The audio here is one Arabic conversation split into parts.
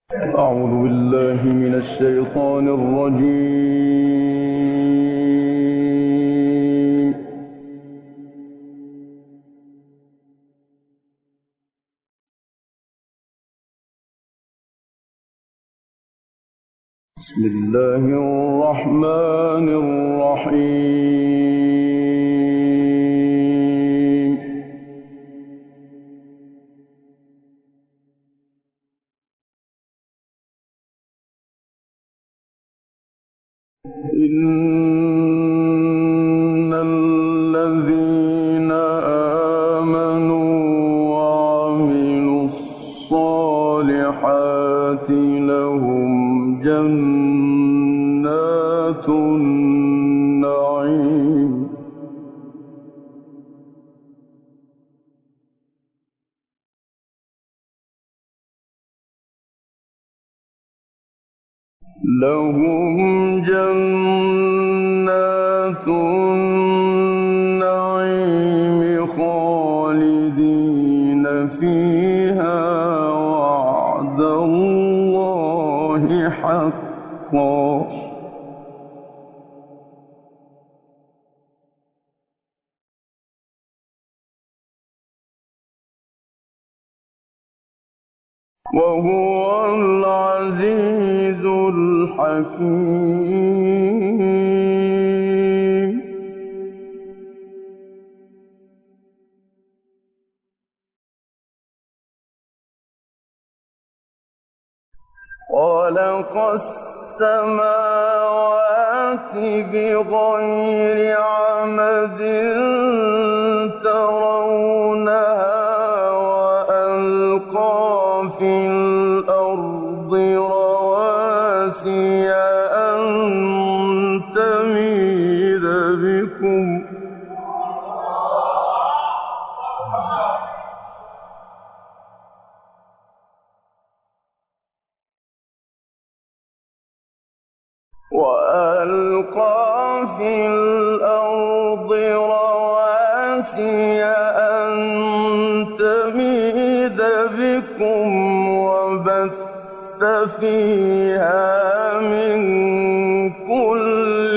أعوذ بالله من الشيطان الرجيم. بسم الله الرحمن الرحيم. إن الذين آمنوا وعملوا الصالحات لهم جنات النعيم لهم جنات النعيم خالدين فيها وعد الله حقا وهو العزيز الحكيم. خلق السماوات بغير عمد ترونها وألقى في الأرض رواسي أن تميد بكم وبث فيها من كل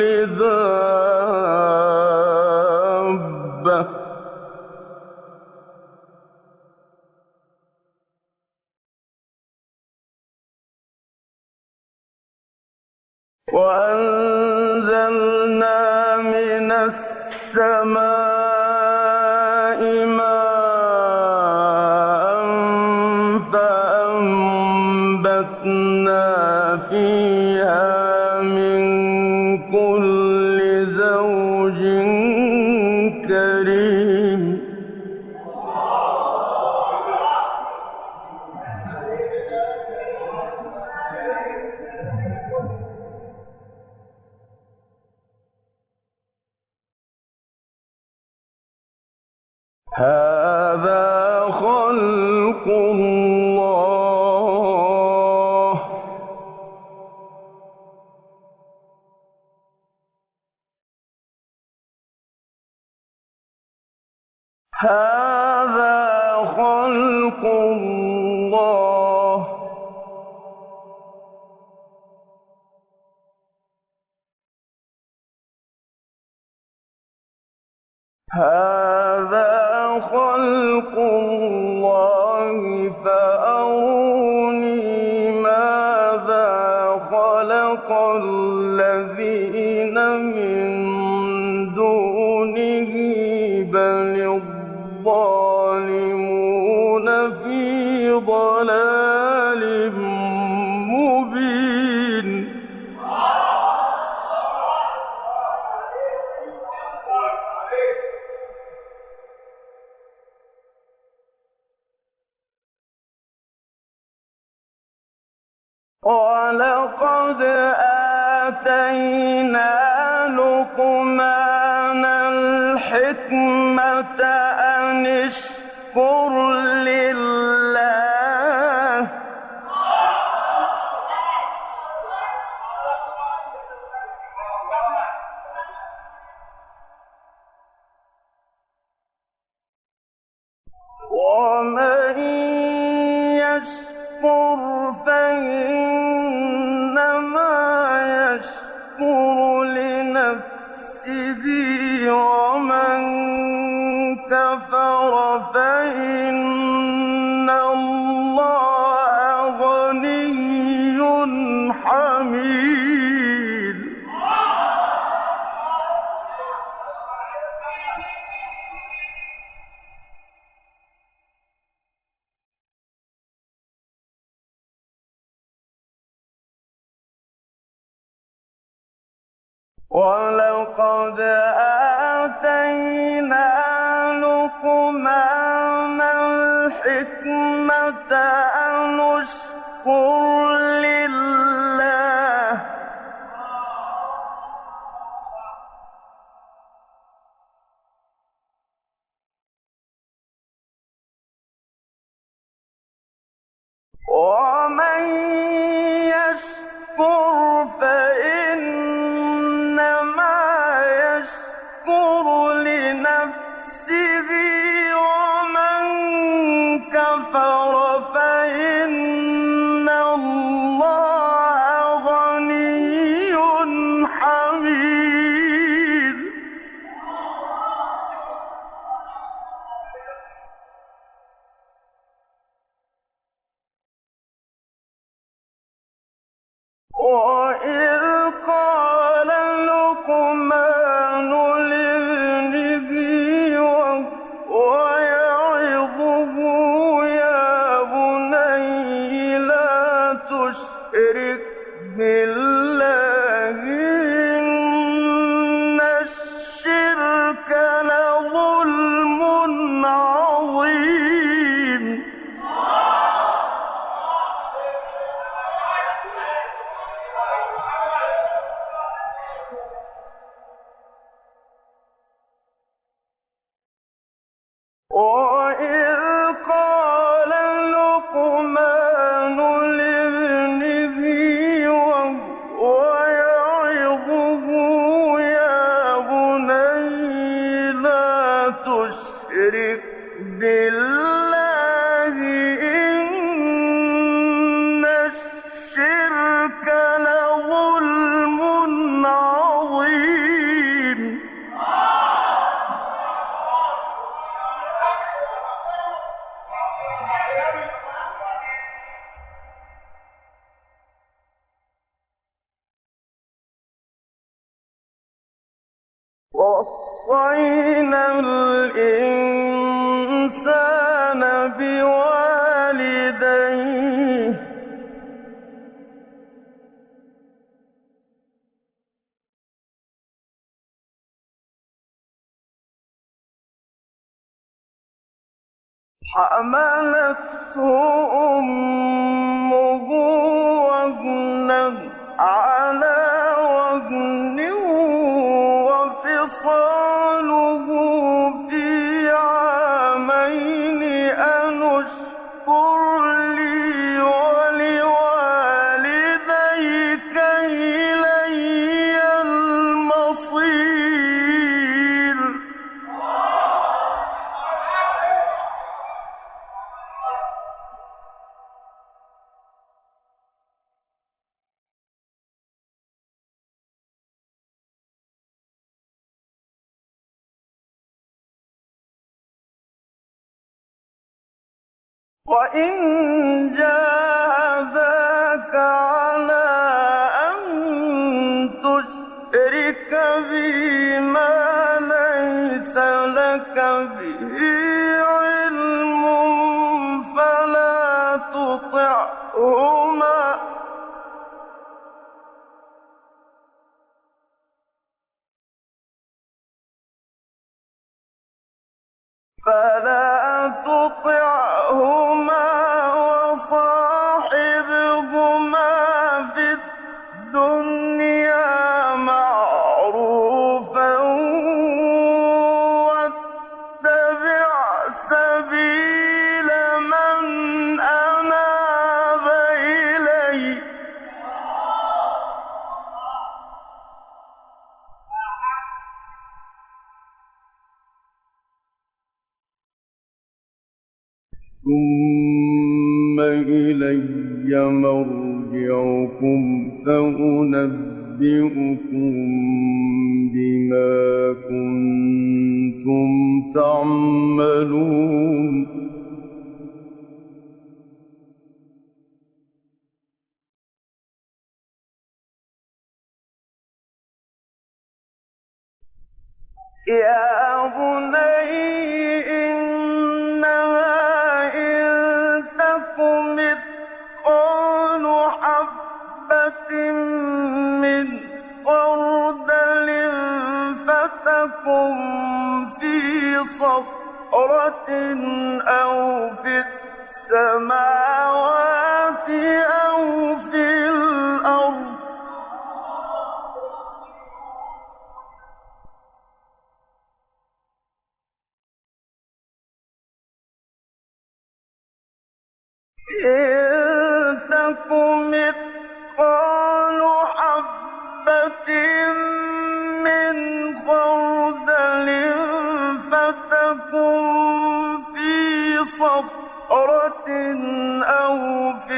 دابة وأنزلنا من السماء ماء فأنبتنا فيها من كل زوج كريم. هذا خلق الله هذا خلق الله هذا خلق الله فأروني ماذا خلق الذين من دونه بل الظالمون في ضلال مبين. ولقد آتينا لقمان الحكمة أن اشكر لله ومن يشكر فإنما وَلَقَدْ آتَيْنَا لُقْمَانَ الْحِكْمَةَ أَنِ اشْكُرْ لِلَّهِ ۚ وَمَن يَشْكُرْ فَإِنَّمَا يَشْكُرُ لِنَفْسِهِ ۖ وَمَن كَفَرَ فَإِنَّ اللَّهَ غَنِيٌّ حَمِيدٌ. وَإِذْ قَالَ لُقْمَانُ لِابْنِهِ وَهُوَ يَعِظُهُ يَا بُنَيَّ لَا تُشْرِكْ بِاللَّهِ ۖ إِنَّ الشِّرْكَ لَظُلْمٌ عَظِيمٌ. وَإِذْ قَالَ لُقْمَانُ لِابْنِهِ وَهُوَ يَعِظُهُ يَا بُنَيَّ لَا تُشْرِكْ بِاللَّهِ ۖ إِنَّ الشِّرْكَ لَظُلْمٌ عَظِيمٌ. وَوَصَّيْنَا الْإِنسَانَ بِوَالِدَيْهِ حَمَلَتْهُ أُمُّهُ وَهْنًا عَلَىٰ وَهْنٍ وَفِصَالُهُ فِي عَامَيْنِ أَنِ اشْكُرْ لِي وَلِوَالِدَيْكَ إِلَيَّ الْمَصِيرُ. وَإِن جَاهَدَاكَ عَلَىٰ أَن تُشْرِكَ بِي مَا لَيْسَ لَكَ بِهِ عِلْمٌ فَلَا تُطِعْهُمَا وَصَاحِبْهُمَا فِي الدُّنْيَا مَعْرُوفًا وَاتَّبِعْ سَبِيلَ مَنْ أَنَابَ إِلَيَّ ۚ ثُمَّ إِلَيَّ مَرْجِعُكُمْ فَأُنَبِّئُكُم بِمَا كُنتُمْ تَعْمَلُونَ. يَا بُنَيَّ إِنَّهَا إِن تَكُ مِثْقَالُ حَبَّةٍ مِّنْ خَرْدَلٍ أو في السماوات أو في الأرض إن تك مثقال حبة من خردل فتكن في صخرة أو في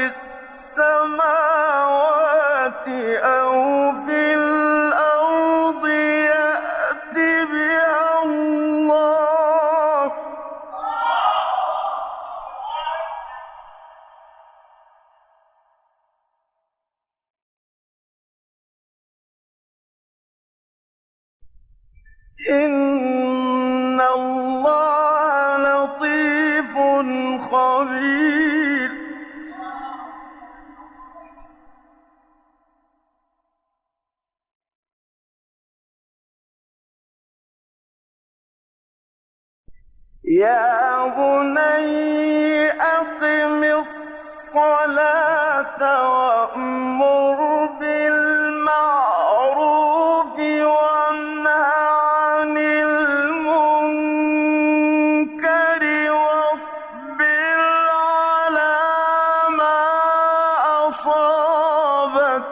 السماوات أو في الأرض يأت بها الله إن الله لطيف خبير يا بني أقم الصلاة وأمر بالمعروف وانه عن المنكر واصبر على ما أصابك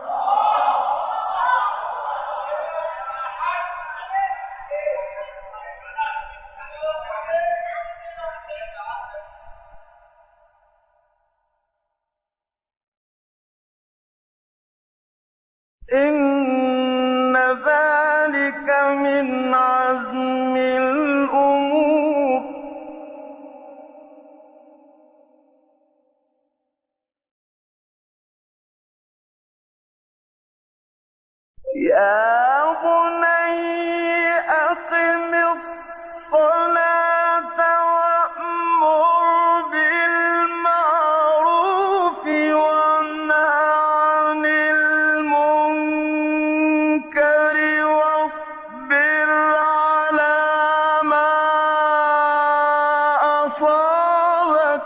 إن ذلك من عزم الأمور يا بني أقم الصلاة وأمر بالمعروف وانه عن المنكر واصبر على ما أصابك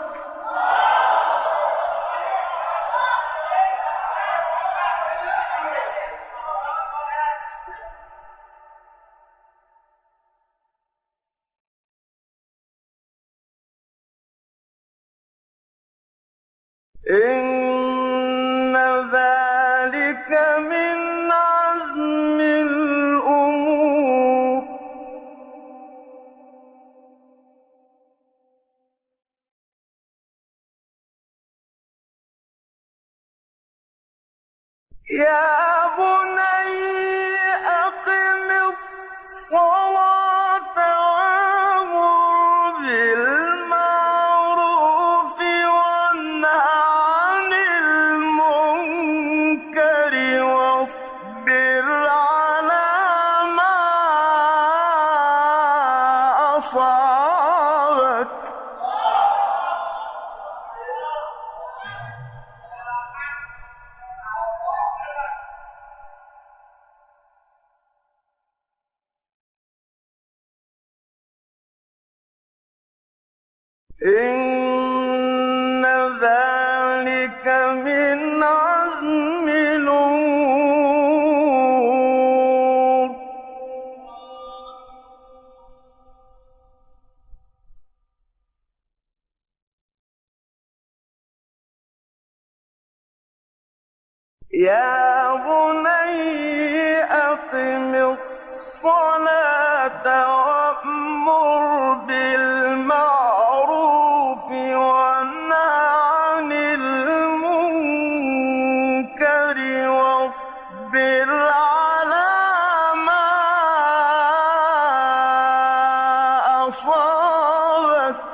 إن ذلك من عزم الأمور يا بني أقم الصلاة وأمر بالمعروف وانه عن المنكر واصبر على ما أصابك إن ذلك من عزم الأمور يا بني أقم الصلاة وأمر بالمعروف وانه عن المنكر واصبر على ما أصابك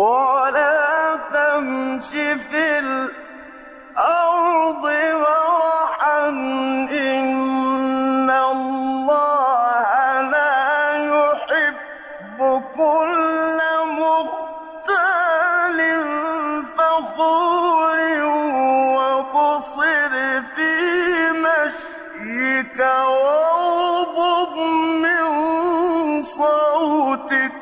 ولا تمش في الأرض مرحا إن الله لا يحب كل مختال فخور وقصر في مشيك واغضض من صوتك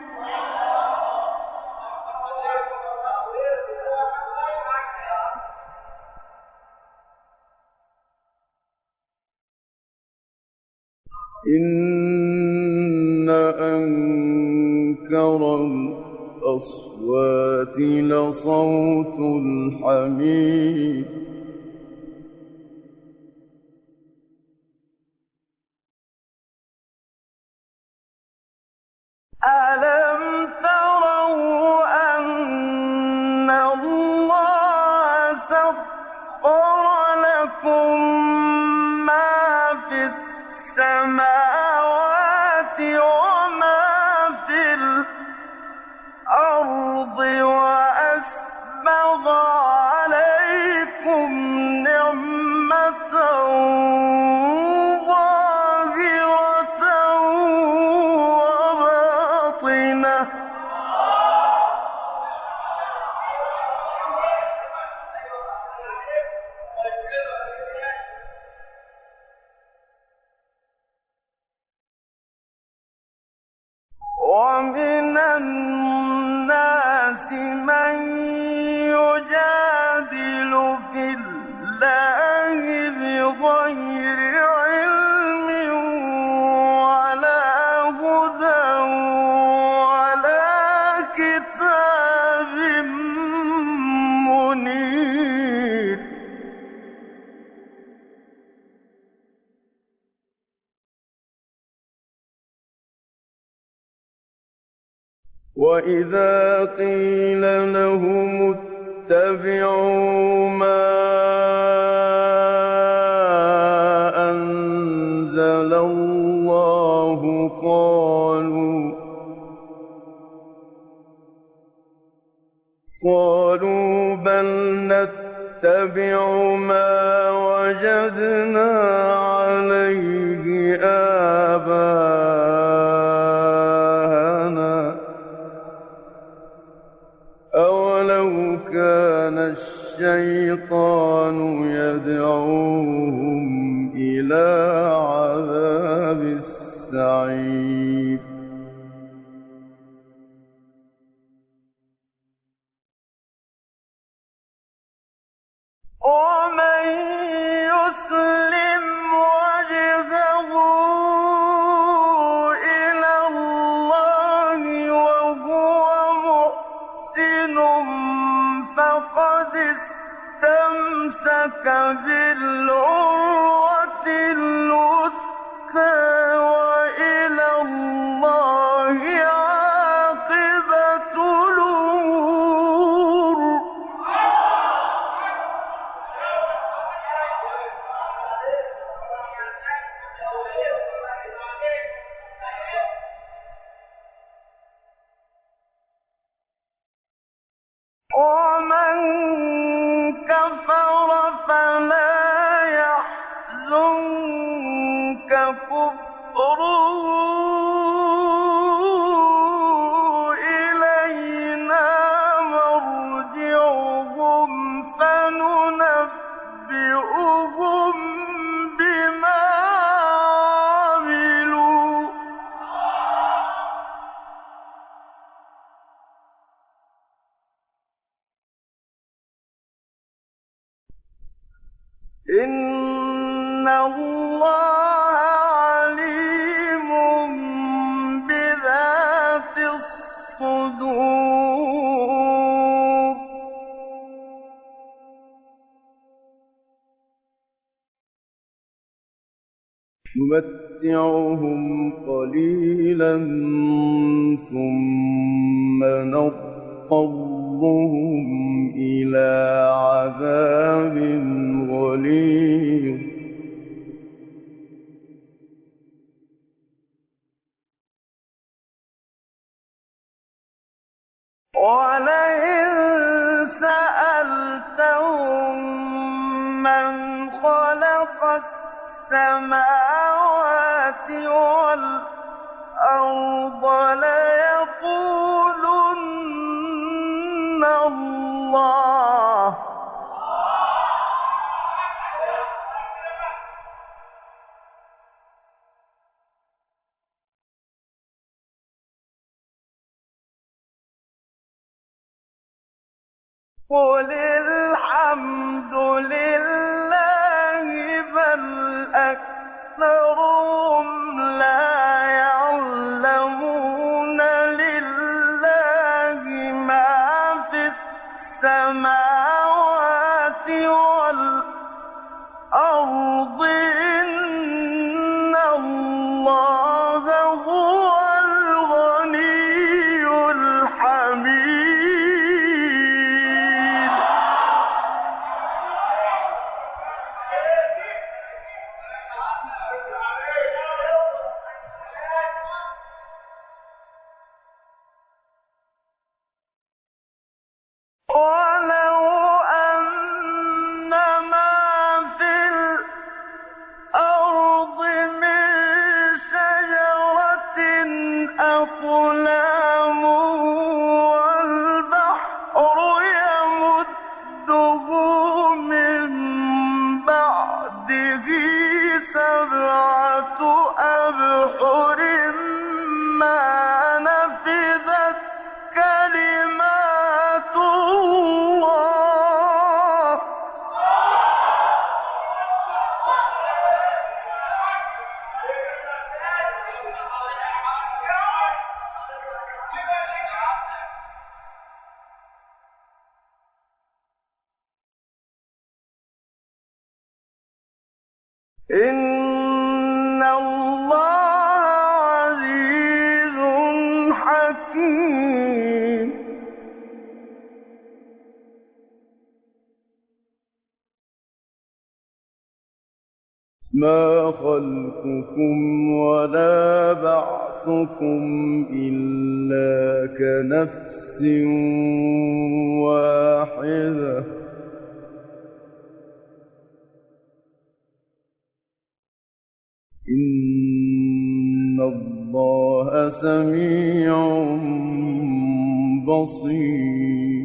إن أنكر الأصوات لصوت الحمير ألم تروا أن الله سخر لكم ما في السماوات وما في الأرض وأسبغ عليكم نعمة ظاهرة وباطنة ومن الناس من يجادل في الله بغير علم ولا هدى ولا كتاب منير وإذا قيل لهم اتبعوا ما أنزل الله قالوا بل نتبع ما وجدنا عليه آباءنا أولو كان الشيطان يدعوهم إلى عذاب السعير ومن يسلم وجهه إلى الله وهو محسن فقد استمسك بالعروة الوثقى وإلى الله عاقبة الأمور ومن كفر فلا يحزنك كفره إلينا مرجعهم فننبئهم بما عملوا إن الله عليم بذات الصدور نمتعهم قليلا ثم نضطرهم إلى عذاب غليظ وَلَئِن سَأَلْتَهُم مَّنْ خَلَقَ السَّمَاوَاتِ وَالْأَرْضَ لَيَقُولُنَّ اللَّهُ ۚ قُلِ الْحَمْدُ لِلَّهِ بَلْ أَكْثَرُهُمْ لَا يَعْلَمُونَ لِلَّهِ مَا فِي السَّمَاوَاتِ وَالْأَرْضِ ۚ إِنَّ اللَّهَ هُوَ الْغَنِيُّ الْحَمِيدُ. وَلَوْ أَنَّ مَا فِي الْأَرْضِ مِن شَجَرَةٍ أَقْلَامٌ وَالْبَحْرُ يَمُدُّهُ مِن بَعْدِهِ سَبْعَةُ أَبْحُرٍ مَّا نَفِدَتْ كَلِمَاتُ اللَّهِ ۗ إِنَّ اللَّهَ عَزِيزٌ حَكِيمٌ. مَا خَلْقُكُمْ وَلَا بَعْثُكُمْ إِلَّا كَنَفْسٍ وَاحِدَةٍ ۗ إِنَّ اللَّهَ سَمِيعٌ بَصِيرٌ.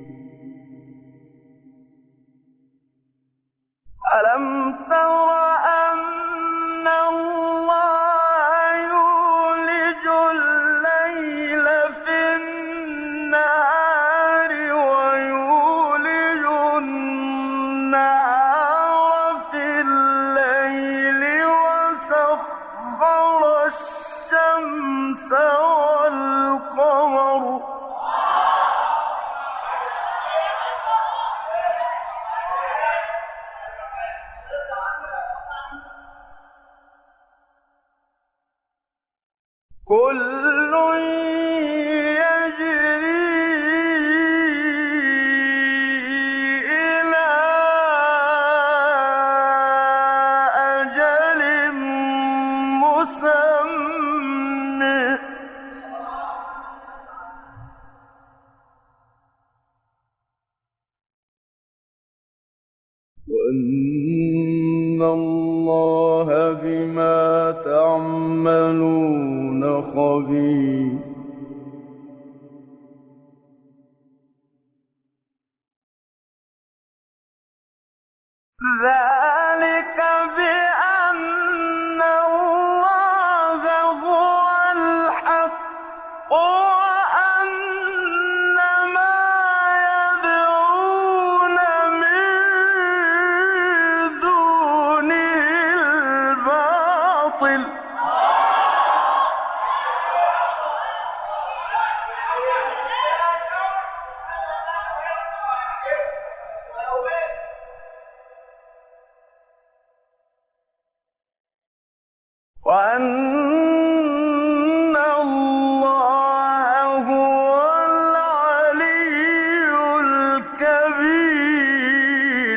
أَلَمْ تَرَ أَنَّ اللَّهَ يُولِجُ اللَّيْلَ فِي النَّهَارِ وَيُولِجُ النَّهَارَ فِي اللَّيْلِ وَسَخَّرَ الشَّمْسَ وَالْقَمَرَ كُلٌّ يَجْرِي إِلَىٰ أَجَلٍ مُّسَمًّى ۚ وَأَنَّ اللَّهَ بِمَا تَعْمَلُونَ خَبِيرٌ. ذَٰلِكَ بِأَنَّ اللَّهَ هُوَ الْحَقُّ وَأَنَّ مَا يَدْعُونَ مِن دُونِهِ الْبَاطِلُ ۚ وَأَنَّ اللَّهَ هُوَ الْعَلِيُّ الْكَبِيرُ.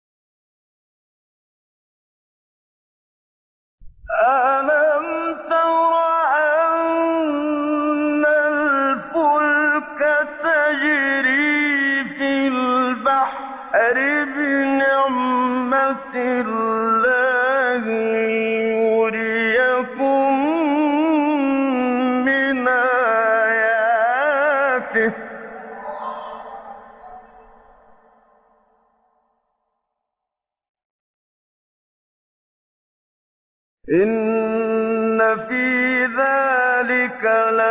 أَلَمْ تَرَ بنعمة الله ليريكم من آياته إن في ذلك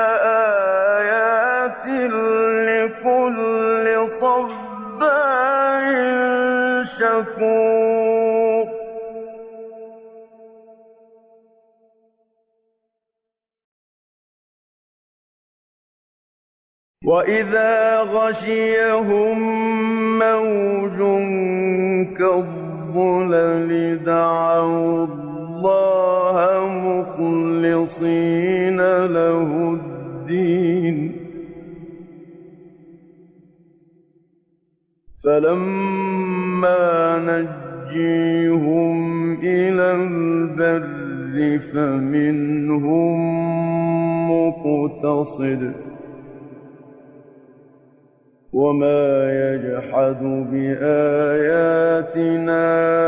لآيات لكل صبار شكور وإذا غشيهم موج كالظلل دعوا الله مخلصين له الدين فلما نجيهم إلى البر فمنهم مقتصد وما يجحد بآياتنا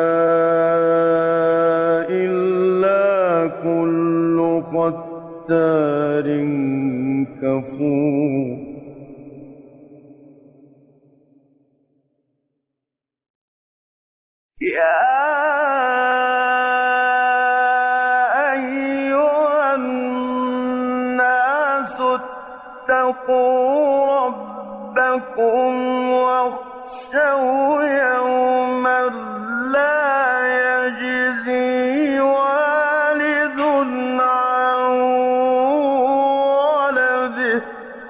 إلا كل ختار كفور يا أيها الناس اتقوا ربكم واخشوا يوما لا يجزي والد عن ولده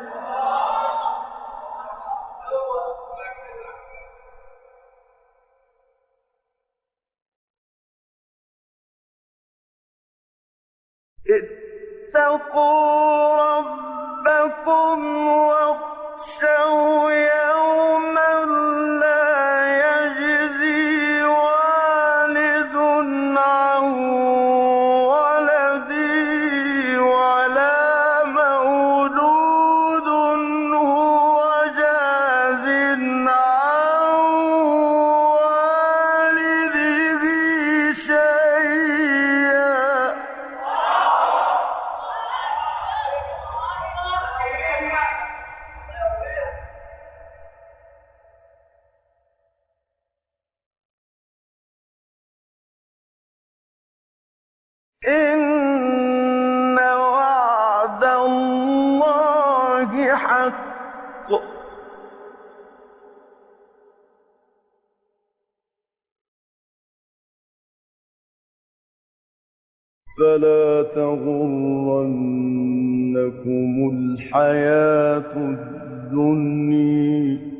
اتقوا ربكم واخشوا يوما لا يجزي والد عن ولده ولا مولود هو جاز عن والده شيئا إن وعد الله حق فلا تغرنكم الحياة الدنيا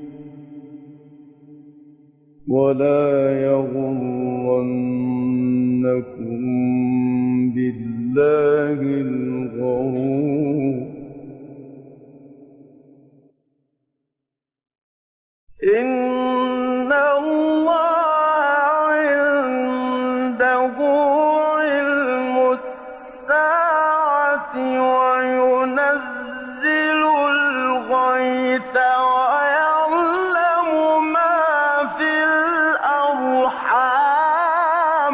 ولا يغرنكم بالله الغرور إن الله عنده علم الساعة وينزل الغيث ويعلم ما في الأرحام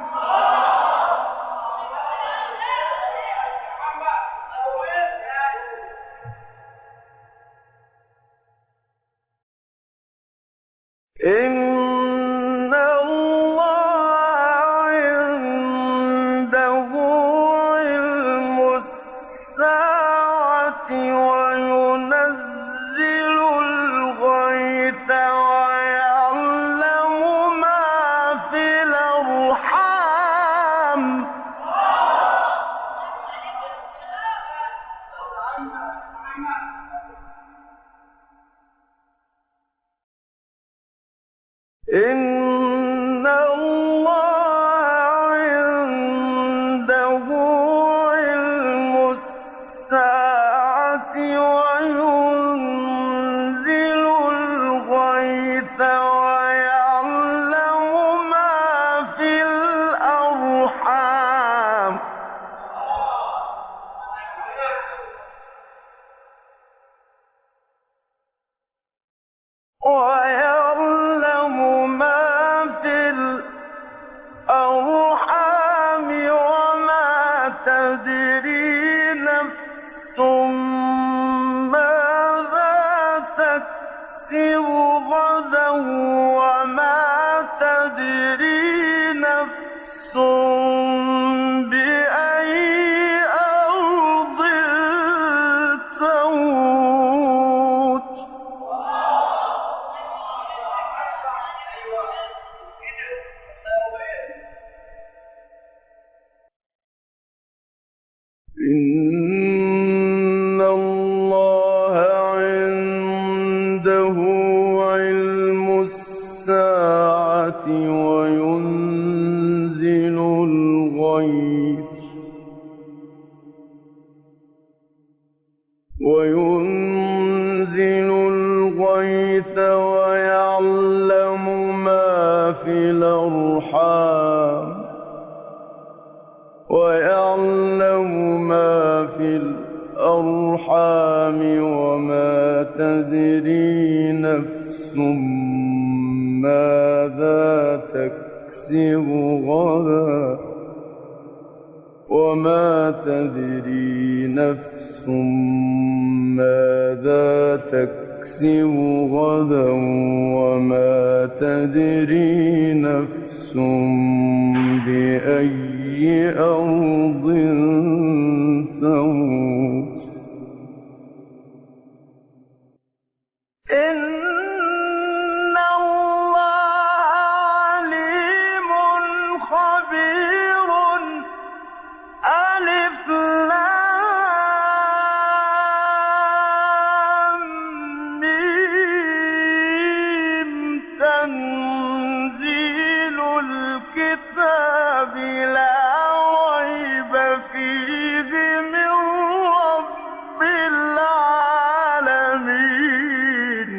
إن الله عنده علم الساعة وينزل الغيث ويعلم ما في الأرحام إن الله عنده علم الساعة وينزل الغيث ويعلم ما في الأرحام ويعلم في الأرحام ويعلم ما في الأرحام وما تدري نفس ماذا تكسب غدا وما تدري نفس ماذا تكسب غدا وما تدري نفس بأي أرض تموت إن الله عليم خبير ألف لام ميم تنزيل الكتاب لا ريب فيه من رب العالمين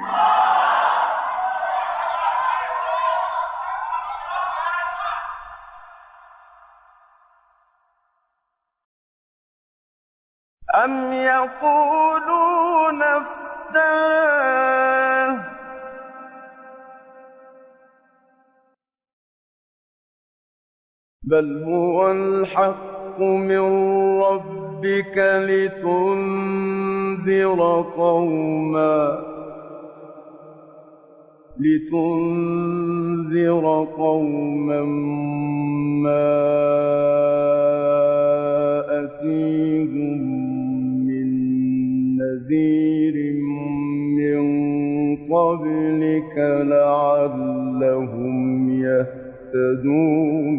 أم يقولون افتراه بل هو الحق من ربك لتنذر قوما ما أتيهم من نذير من قبلك لعلهم يهتدون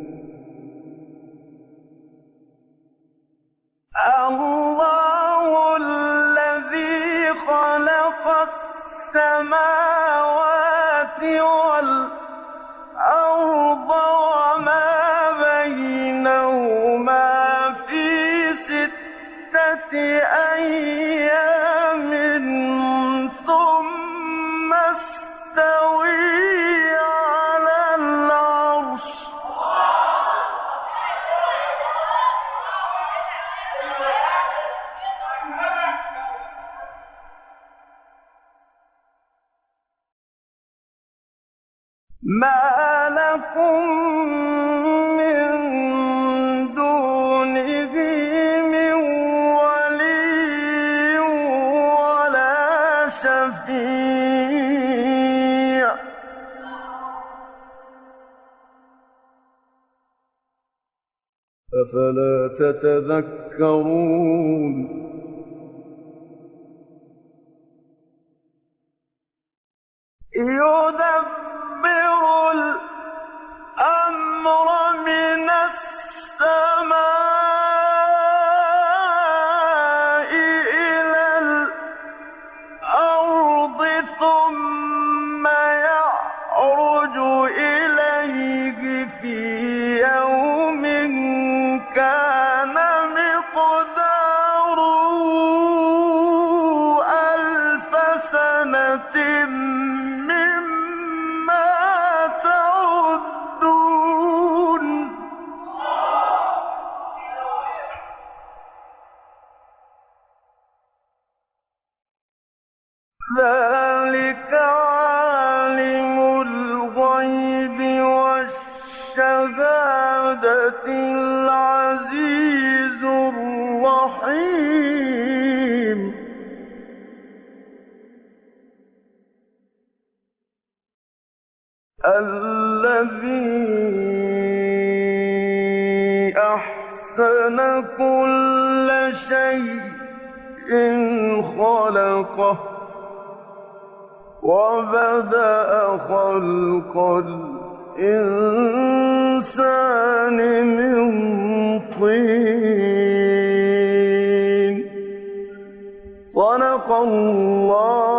الله الذي خلق السماوات والأرض وما بينهما في 6 أيام ثم استوى على العرش ما لكم من دونه من ولي ولا شفيع أفلا تتذكرون يدبر الأمر من السماء إلى الأرض ثم يعرج إليه في يوم كان مقداره 1000 سنة مما تعدون ذلك عالم الغيب والشهادة العزيز الرحيم الذي أحسن كل شيء خلقه وبدأ خلق الإنسان من طين صدق الله